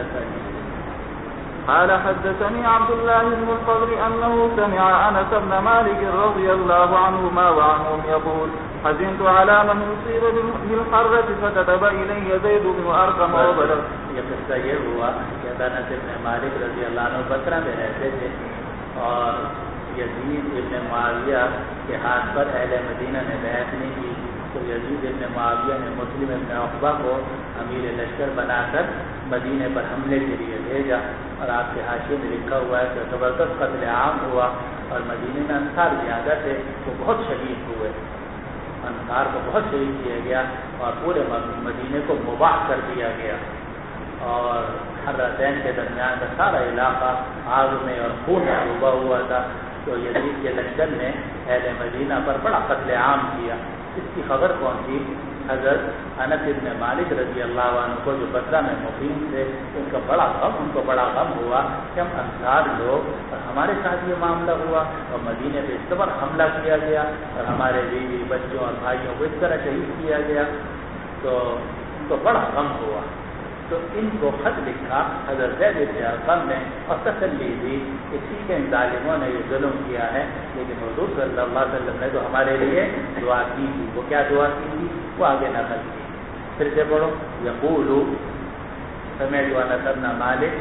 [SPEAKER 1] قال حدثني عبد الله بن الفضل أنه سمع أنس بن مالك رضي الله عنهما وعنهم يقول حزنت على من يصيب بالحرة فكتب إلي زيد بن أرقم وبلغ.
[SPEAKER 2] یہ قصہ یہ ہوا کہ انس بن مالک رضی اللہ عنہ بصرہ میں رہتے تھے اور یزید ابن معاویہ کے ہاتھ پر اہل مدینہ نے بیعت نہیں کی تو یزید ابن معاویہ نے مسلم ابن عقبہ کو امیر لشکر بنا کر مدینے پر حملے کے لیے بھیجا، اور آپ کے حاشیے میں لکھا ہوا ہے کہ زبردست قتل عام ہوا، اور مدینے میں انصار زیادہ تھے وہ بہت شہید ہوئے، انصار کو بہت شہید کیا گیا اور پورے مدینے کو مباح کر دیا گیا، اور حرتین کے درمیان کا سارا علاقہ آگ میں اور خون میں ڈوبا ہوا تھا۔ تو یزید کے لشکر نے اہل مدینہ پر بڑا قتل عام کیا۔ اس کی خبر پہنچی حضرت انس بن مالک رضی اللہ عنہ کو، جو بصرہ میں مقیم تھے، ان کو بڑا غم ہوا کہ ہم انصار لوگ اور ہمارے ساتھ یہ معاملہ ہوا، اور مدینے پہ اس طرح حملہ کیا گیا اور ہمارے بیوی بچوں اور بھائیوں کو اس طرح شہید کیا گیا، تو ان کو بڑا غم ہوا۔ تو ان کو خط لکھا حضرت زید بن ارقم نے اور تسلی دی کہ ٹھیک ہے ان ظالموں نے یہ ظلم کیا ہے، لیکن حضور صلی اللہ علیہ وسلم نے تو ہمارے لیے دعا کی تھی۔ وہ کیا دعا کی تھی وہ آگے نقل کی، پھر سے پڑھو۔ یقول سمعت انس بن مالک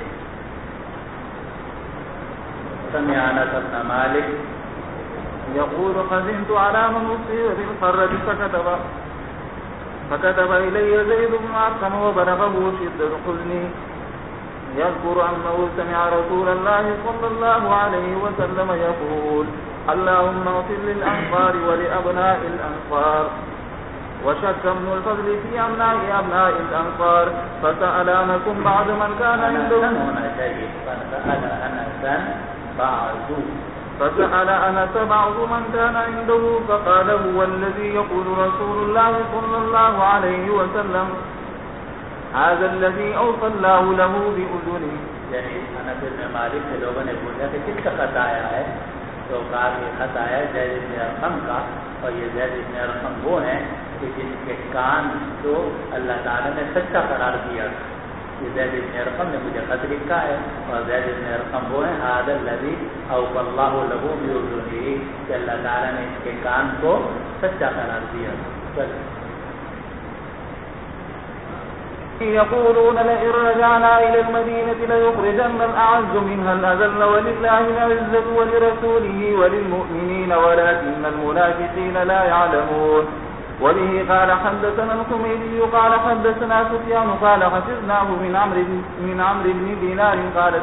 [SPEAKER 4] يقول قدمت على من أصيب بالحرة فكتب إلي زيد بن أرقم وبلغه شدة حزني يذكر أنه سمع رسول الله صلى الله عليه وسلم يقول اللهم اغفر للأنصار ولأبناء الأنصار، وشك ابن الفضل في أبناء الأنصار فسأل أنكم بعد من كان عنده فسأل أنس بعض من كان عنده فقال هو الذي يقول رسول الله صلى الله عليه وسلم هذا الذي أوصى الله له بأذنه۔
[SPEAKER 2] یعنی انس بن مالک سے لوگوں نے پوچھا کہ کس کا خط آیا ہے، تو کہا کہ خط آیا زید بن ارقم کا، اور یہ زید بن ارقم وہ ہیں کہ جن کے کان کو اللہ تعالیٰ نے سچا قرار دیا۔ یہ زید بن ارقم نے مجھے خط لکھا ہے، اور زید بن ارقم وہ ہیں هذا الذي اوصى الله له بأذنه، کہ اللہ تعالیٰ نے اس کے کان کو سچا قرار دیا۔
[SPEAKER 4] يقولون لئن رجعنا إلى المدينة ليخرجن الأعز منها الأذل ولله العزة ولرسوله وللمؤمنين ولكن المنافقين لا يعلمون۔ وبه قال حدثنا الحميدي قال حدثنا سفيان قال حفظناه من عمرو بن دينار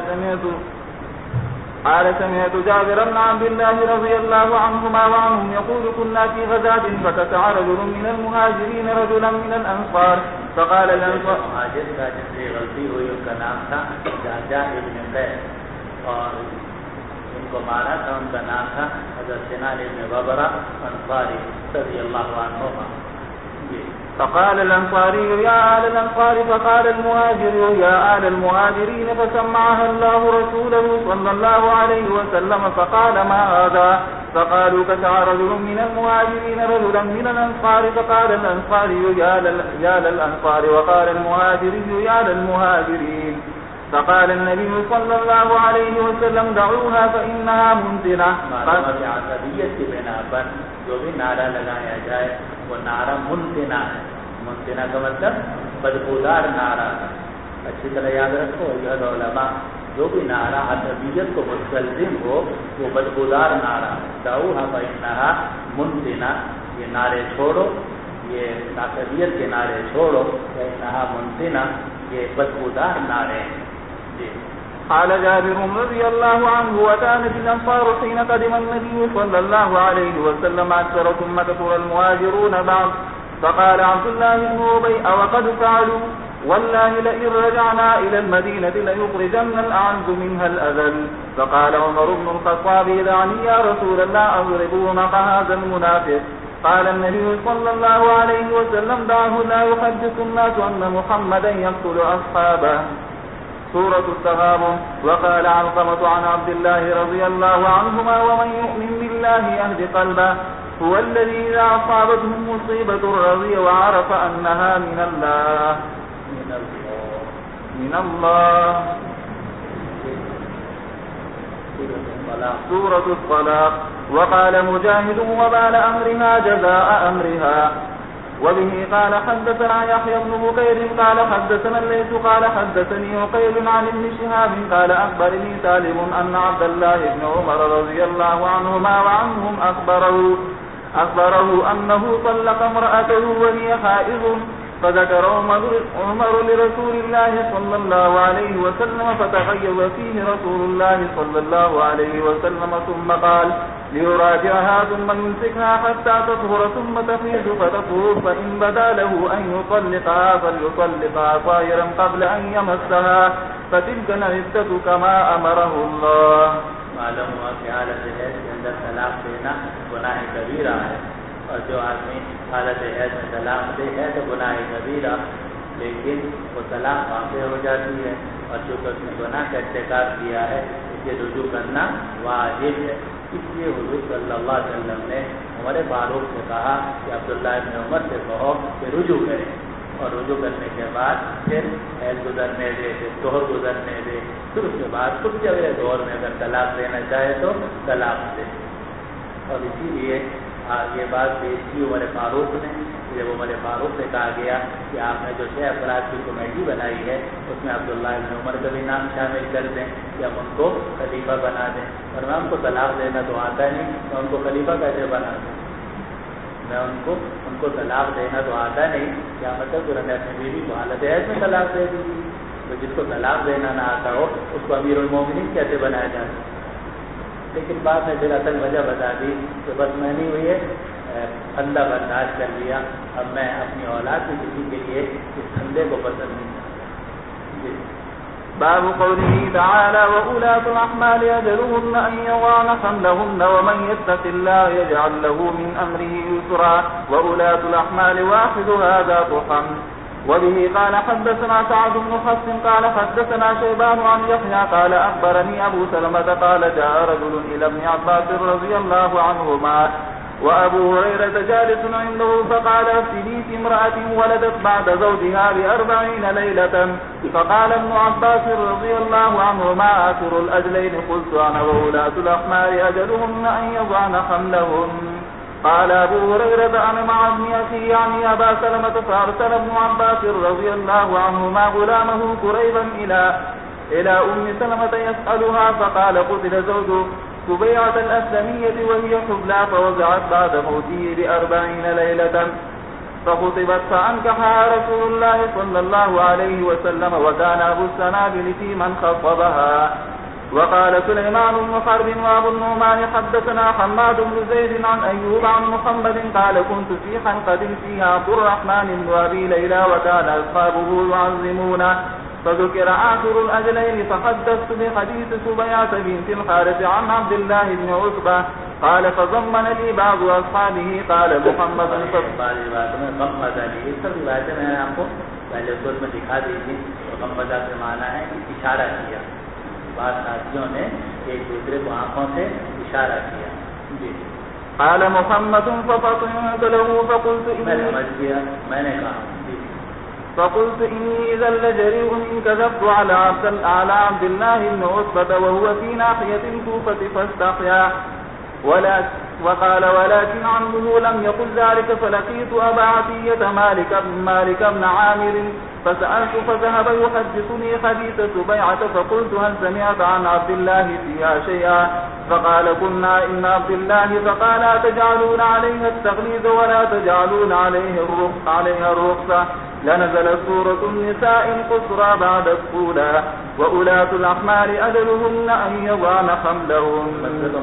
[SPEAKER 4] قال سمعت جابر بن عبد الله رضي الله عنهما وعنهم يقول كنا في غزاة فكسع رجل من المهاجرين رجلا من الأنصار فقال الأنصار
[SPEAKER 2] مهاجر کا جس سے غلطی ہوئی ان کا نام تھا جعجع ابن قیس، اور ان کو مارا تھا ان کا نام تھا حضرت سنان ابن وبرہ انصاری رضی اللہ عنہما۔
[SPEAKER 4] فقال الأنصاري يا آل الأنصار فقال المهاجر يا آل المهاجرين فسمعها الله رسوله صلى الله عليه وسلم فقال ما هذا؟ فقالوا كسع رجل من المهاجرين رجلا من الأنصار فقال الأنصاري يا للأنصار وقال المهاجري يا للمهاجرين فقال النبي صلى الله عليه وسلم دعوها فإنها منتنة۔
[SPEAKER 2] عصبیت کی بنا پر جو بھی نعرہ لگایا جائے وہ نعرہ منتنا ہے۔ منتنا کا مطلب بدبودار نعرہ ہے۔ اچھی طرح یاد رکھو یہ علماء، جو بھی نعرہ عصبیت کو مستلزم ہو وہ بدبودار نعرہ ہے۔ دعوها فإنها منتنا، یہ نعرے چھوڑو، یہ عصبیت کے نعرے چھوڑو، فإنها منتنا، یہ بدبودار نعرے ہیں۔
[SPEAKER 4] قال جابر رضي الله عنه وكانت الأنصار حين قدم النبي صلى الله عليه وسلم أكثر ثم كثر المهاجرون بعد فقال عبد الله بن أبي وقد فعلوا والله لئن رجعنا إلى المدينة ليخرجن الأعز منها الأذل فقال عمر بن الخطاب دعني يا رسول الله أضرب عنق هذا المنافق قال النبي صلى الله عليه وسلم دعه لا يحدث الناس أن محمدا يقتل أصحابه۔ سورة التغابن۔ وقال علقمة عن عبد الله رضي الله عنهما ومن يؤمن بالله يهد قلبه هو الذي إذا أصابته مصيبة رضي وعرف أنها من الله سورة الطلاق۔ وقال مجاهد وبال أمرها جزاء أمرها۔ وبه قال حدثنا يحيى بن بكير قال حدثنا الليث قال حدثني عقيل عن ابن شهاب قال أخبرني سالم أن عبد الله بن عمر رضي الله عنهما وعنهم أخبره أنه طلق امرأته وهي حائض فذكر عمر لرسول الله صلى الله عليه وسلم فتغيظ فيه رسول الله صلى الله عليه وسلم ثم قال ليراجعها ثم يمسكها حتى تطهر ثم تحيض فتطهر فإن بدا له أن يطلقها فليطلقها طاهرا قبل أن يمسها فتلك العدة كما أمره الله.
[SPEAKER 2] معلوم ہوا کہ حالت حیض کے اندر طلاق دینا گناہ کبیرہ ہے، اور جو آدمی حالت حیض میں طلاق دے ہے تو گناہ کبیرہ، لیکن وہ طلاق واقع ہو جاتی ہے اور چونکہ اس نے گناہ کا ارتکاب کیا ہے اسے رجوع کرنا واجب ہے. اس لیے حضور صلی اللہ علیہ وسلم نے عمر فاروق سے کہا کہ عبداللہ بن عمر سے کہو کہ رجوع کریں، اور رجوع کرنے کے بعد پھر حیض گزرنے دے، پھر طہر گزرنے دے، پھر اس کے بعد کچھ جگہ دور میں اگر طلاق دینا چاہے تو طلاق دے. اور اسی لیے یہ بات پیش کی عمر فاروق نے. جب عمر فاروق سے کہا گیا کہ آپ نے جو 6 افراد کی کمیٹی بنائی ہے اس میں عبداللہ بن عمر کا بھی نام شامل کر دیں یا ہم ان کو خلیفہ بنا دیں، اور میں ان کو طلاق دینا تو آتا نہیں، میں ان کو خلیفہ کیسے بنا دوں؟ میں ان کو طلاق دینا تو آتا نہیں، کیا مطلب پھر ہمیں اپنی بیوی کو حالت حیض میں طلاق دے دی؟ تو جس کو طلاق دینا نہ آتا ہو اس کو امیر المومنین کیسے بنایا جائے؟ لیکن بعد میں پھر اصل وجہ بتا دی کہ بس میں نہیں ہوئی ہے پھندا برداشت کر لیا، اب میں اپنی اولاد کی کسی کے لیے اس پھندے کو پسند نہیں کرتا.
[SPEAKER 4] باب قوله تعالى وأولاة الأحمال أجلهن أن يضعن حملهن ومن يتق الله يجعل له من أمره يسرا وأولاة الأحمال واحدها ذات حمل. وبه قال حدثنا سعد بن حفص قال حدثنا شيبان عن يحيى قال أخبرني أبو سلمة قال جاء رجل إلى ابن عباس رضي الله عنهما وأبو هريرة جالس عنده فقال افتني في امرأة ولدت بعد زوجها ب40 ليلة فقال ابن عباس رضي الله عنهما آخر الأجلين قلت أنا وولاة الأحمال أجلهن أن يضعن حملهن. قال أبو هريرة أنا مع ابن أخي يعني أبا سلمة فأرسل ابن عباس رضي الله عنهما غلامه قريبا إلى أم سلمة يسألها فقال قتل زوجه سبيعة الأسلمية وهي حبلى فوزعت بعد موته ب40 ليلة فخطبت فأنكحها رسول الله صلى الله عليه وسلم وكان أبو السنابل في من خطبها. وقال سليمان بن حرب وأبو النعمان حدثنا حماد بن زيد عن أيوب عن محمد قال كنت في حلقة فيها عبد الرحمن بن أبي ليلى وكان أصحابه يعظمونه فذكر آخر الأجلين فحدثت بحديث سبيعة بنت الحارث عن عبد الله بن عتبة قال فضمن لي بعض أصحابه قال محمد
[SPEAKER 2] میں نے آپ کو پہلے خود میں دکھا دی تھی. غمزہ سے معنی ہے اشارہ کیا. بعض ساتھیوں نے ایک دوسرے کو آنکھوں سے اشارہ کیا. جی
[SPEAKER 4] قال محمد ففطنت له فقلت
[SPEAKER 2] میں نے کہا
[SPEAKER 4] فقلت إني إذا لجريء إن كذبت على عبد الله بن عتبة وهو في ناحية الكوفة فاستحيا وقال ولكن عنه لم يقل ذلك فلقيت أبا عطية مالك بن عامر فسألت فذهب يحدثني حديث سبيعة فقلت هل سمعت عن عبد الله فيها شيئا فقال كنا إن عبد الله فقال تجعلون عليها التغليظ ولا تجعلون عليها الرخصة لنزلت سورة النساء القصرى بعد الطولى وأولاة الأحمال أجلهن أن يضعن حملهن.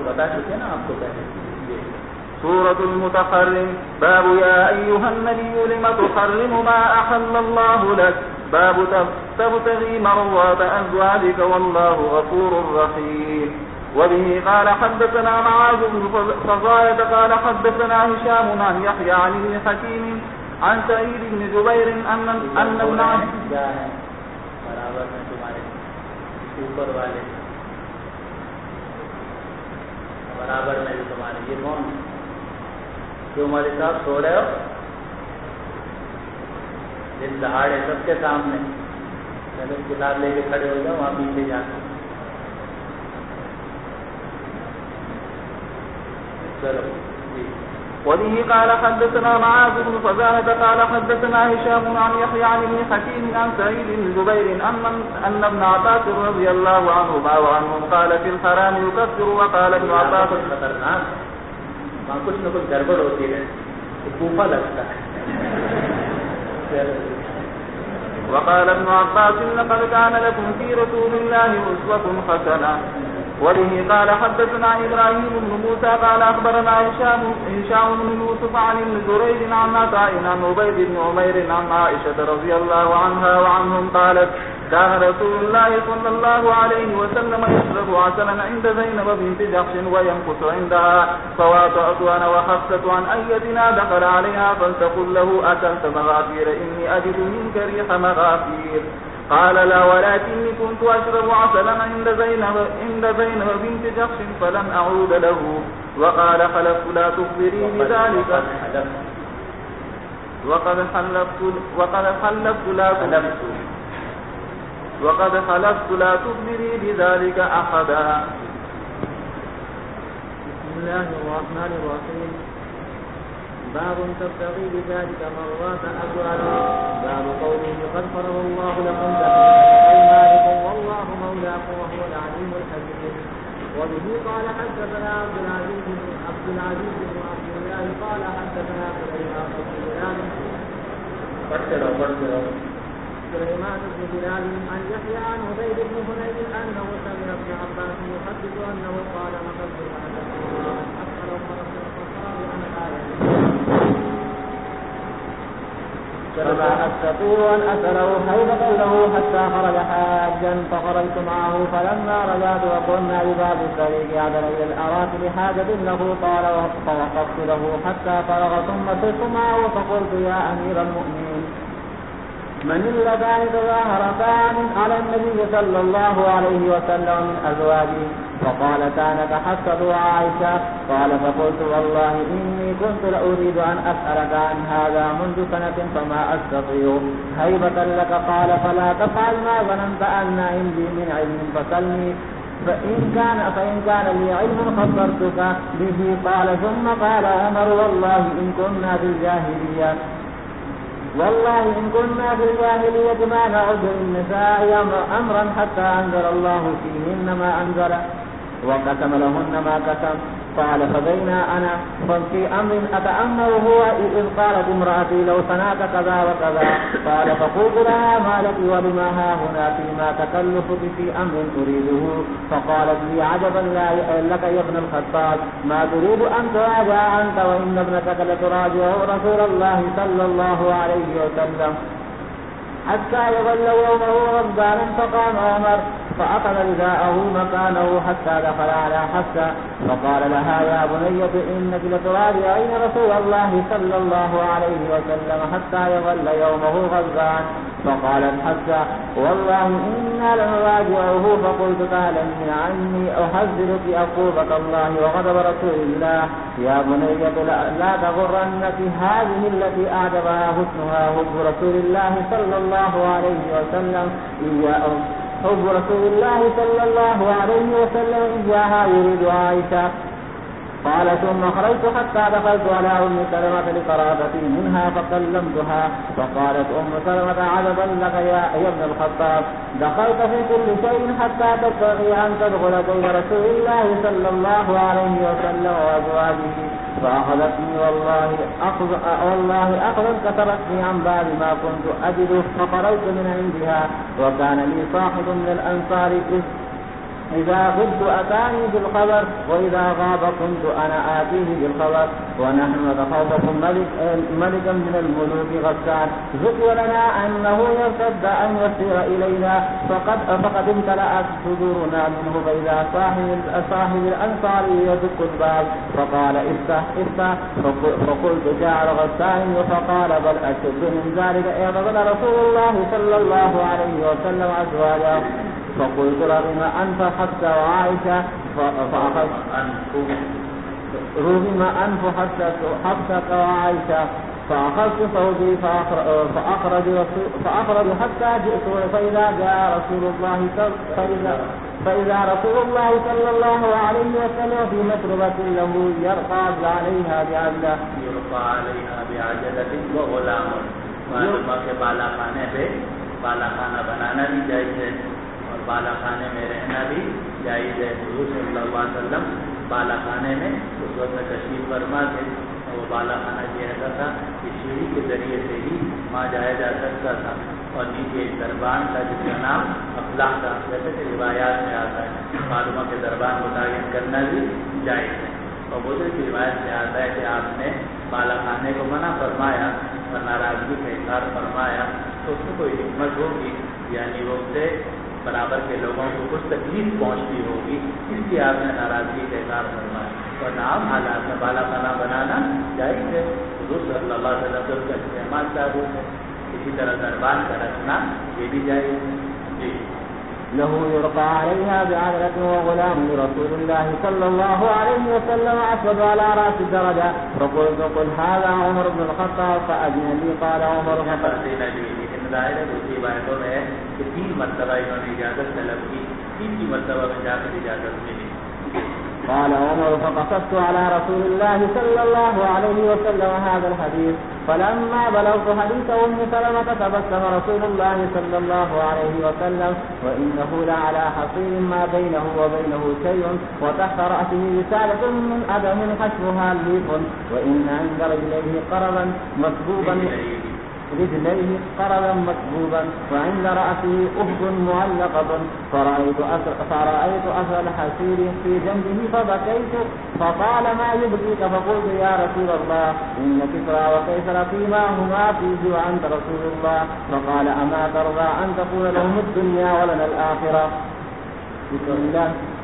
[SPEAKER 4] سورة المتحرم. باب يا أيها النبي لم تحرم ما أحل الله لك باب تبتغي مرضات أزواجك والله غفور رحيم. وبه قال حدثنا معاذ بن فضالة قال حدثنا هشام عن يحيى عن ابن حكيم عن سعيد بن جبير أن ابن
[SPEAKER 2] برابر میں تمہارے اوپر والے برابر میں تمہارے یہ کون جو ہمارے ساتھ سو رہے ہو دن دہاڑے سب کے سامنے چلو کتاب لے کے کھڑے ہو جاؤ وہاں پیچھے جا کر چلو جی
[SPEAKER 4] وبه قال حدثنا معاذ بن فزارة قال حدثنا هشام عن يحيى عن ابن حكيم عن سعيد بن جبير أن ابن عباس رضي الله عنهما وعنهم قال في الحرام يكفر. وقال ابن عباس
[SPEAKER 2] خطرناک وہاں کچھ نہ کچھ گڑبڑ ہوتی ہے کوفہ لگتا ہے.
[SPEAKER 4] وقال ابن عباس لقد كان لكم في رسول الله أسوة حسنة. وبه قال حدثنا إبراهيم بن موسى قال أخبرنا هشام بن يوسف عن ابن جريج عن عطاء عن عبيد بن عمير عن عائشة رضي الله عنها وعنهم قالت كان رسول الله صلى الله عليه وسلم يشرب عسلا عند زينب بنت جحش ويمكث عندها فواطأت أنا وحفصة عن أيتنا دخل عليها فلتقل له أكلت مغافير إني أجد منك ريح مغافير. قال لا ولكني كنت أشرب عسلا عند زينب بنت جحش فلم أعود له. وقال حلفت لا تخبري بذلك وقد حلفت لا تخبري بذلك أحدا.
[SPEAKER 3] بسم الله الرحمن الرحيم. باب تبتغي بذلك مرات أزواجه. باب قوله قد فرض الله لكم تحليل أيمانكم والله مولاكم وهو العليم الحكيم. وبه قال حدثنا عبد العزيز بن عبد الله قال حدثنا سليمان بن بلال عن يحيى عن عبيد بن هنيد أنه سمع ابن عباس يحدث أنه قال نقلت فما أستطيع أن أسأله حيبة له حتى خرج حاجا فخرجت معه فلما رجعت وقلنا بباب الطريق عدل إلى الأراك بحاجة له قال فوقفت له حتى فرغ ثم سرت معه فقلت يا أمير المؤمنين من اللذان تظاهرتان على النبي صلى الله عليه وسلم من أزواجه؟ فقالتا نتحسد عائشة. قال فقلت والله إني كنت لأريد أن أسألك عن هذا منذ سنة فما أستطيع هيبة لك. قال فلا تفعل ما ظننت أن عندي من علم فسلني فإن كان لي علم خبرتك به. قال ثم قال عمر والله إن كنا في الجاهلية ما نعد للنساء أمرا حتى أنزل الله فيهن ما أنزل وقسم لهن ما قسم. قال فبينا أنا في أمر أتأمره إذ قالت امرأتي لو صنعت كذا وكذا. قال فقلت لها ما لك ولما هاهنا فيما تكلفك في أمر أريده؟ فقالت لي عجبا لك يا ابن الخطاب ما تريد أن تراجع عنك وإن ابنتك لتراجع رسول الله صلى الله عليه وسلم حتى يظل يومه غضبانا. فقام عمر فأخذ رداءه مكانه حتى دخل على حفصة فقال لها يا بنية إنك لتراجعين رسول الله صلى الله عليه وسلم حتى يظل يومه غضبان. فقالت حفصة والله إنا لنراجعه. فقلت تعلمي عني أحذرك عقوبة الله وغضب رسول الله. يا بنية لا تغرنك هذه التي أعجبها حسنها حب رسول الله صلى الله عليه وسلم إياها يريد عائشة. قال ثم خرجت حتى دخلت على أم سلمة لقرابتي منها فكلمتها فقالت أم سلمة عجبا لك يا ابن الخطاب دخلت في كل شيء حتى تستطيع أن تدخل بين رسول الله صلى الله عليه وسلم وأزواجه. فأخذتني والله أخذا كسرتني عن باب ما كنت أجده فخرجت من عندها. وكان لي صاحب من الأنصار إذا غبت أتاني بالخبر وإذا غاب كنت أنا آتيه بالخبر. ونحن نتخوف ملكا من الملوك غسان ذكر لنا أنه يرتد أن يصير إلينا فقد امتلأت صدورنا منه. فإذا صاحب الأنصار يدق الباب فقال افتح. فقلت جاء غسان فقال بل أشد من ذلك اعتزل رسول الله صلى الله عليه وسلم أزواجه. فقلت رغم أنف حتى وعائشة رغم أنف حتى وعائشة. فأخذت صوتي فأخرج حتى جئت فإذا جاء رسول الله فإذا رسول الله صلى الله عليه وسلم في مشربة له يرقى عليها
[SPEAKER 2] بعجلة وغلام. معلومہ کے بالا خانے پہ بالا خانہ بنانا بھی جائز ہے اور بالا خانے میں رہنا بھی جائز ہے. حضور صلی اللہ علیہ وسلم بالا خانے میں اس وقت میں تشریف فرما تھے. وہ بالا خانہ یہ ایسا تھا کہ سیڑھی کے ذریعے سے ہی وہاں جایا جا سکتا تھا اور نیچے ایک دربان تھا جس کا نام افلاح تھا. جیسے کہ روایات میں آتا ہے معلومہ کے دربان متعین کرنا بھی جائز ہے. اور بزرگ کی روایت میں آتا ہے کہ آپ نے بالا خانے کو منع فرمایا اور ناراضگی کا اظہار فرمایا تو اس میں کوئی حکمت ہوگی, یعنی وہ سے برابر کے لوگوں کو کچھ تکلیف پہنچتی ہوگی, اس لیے آپ نے ناراضگی کا اظہار فرمایا. اور عام حالات میں بالا خانہ بنانا جائز ہے. حضور صلی اللہ علیہ وسلم کا استعمال چاہیے ہے. اسی طرح دربان کا رکھنا یہ بھی جائز ہے. جی
[SPEAKER 3] له يرقى عليها بعذرة وغلام لرسول الله صلى الله عليه وسلم أسود على رأس الدرجة. فقلت قل هذا عمر بن الخطاب فأذن لي. قال عمر
[SPEAKER 2] ظاہر ہے دوسری باتوں میں ہے کہ 3 مرتبہ انہوں نے اجازت طلب کی, 3 مرتبہ میں جا کر اجازت ملی.
[SPEAKER 3] قال عمر فقصدت على رسول الله صلى الله عليه وسلم هذا الحديث فلما بلغت حديث أم سلمة تبسم رسول الله صلى الله عليه وسلم وإنه لعلى حصير ما بينه وبينه شيء وتحت رأسه رسالة من أدم حشوها ليف وإن عند رجليه قربا مكبوبا وعند رأسه أهب معلقة فرأيت أثر الحسير في جنبه فبكيت فقال ما يبكيك فقلت يا رسول الله إن كسرى وقيصر فيما هما فيه وأنت رسول الله. فقال أما ترضى أن تكون لهم الدنيا ولنا الآخرة. بسم الله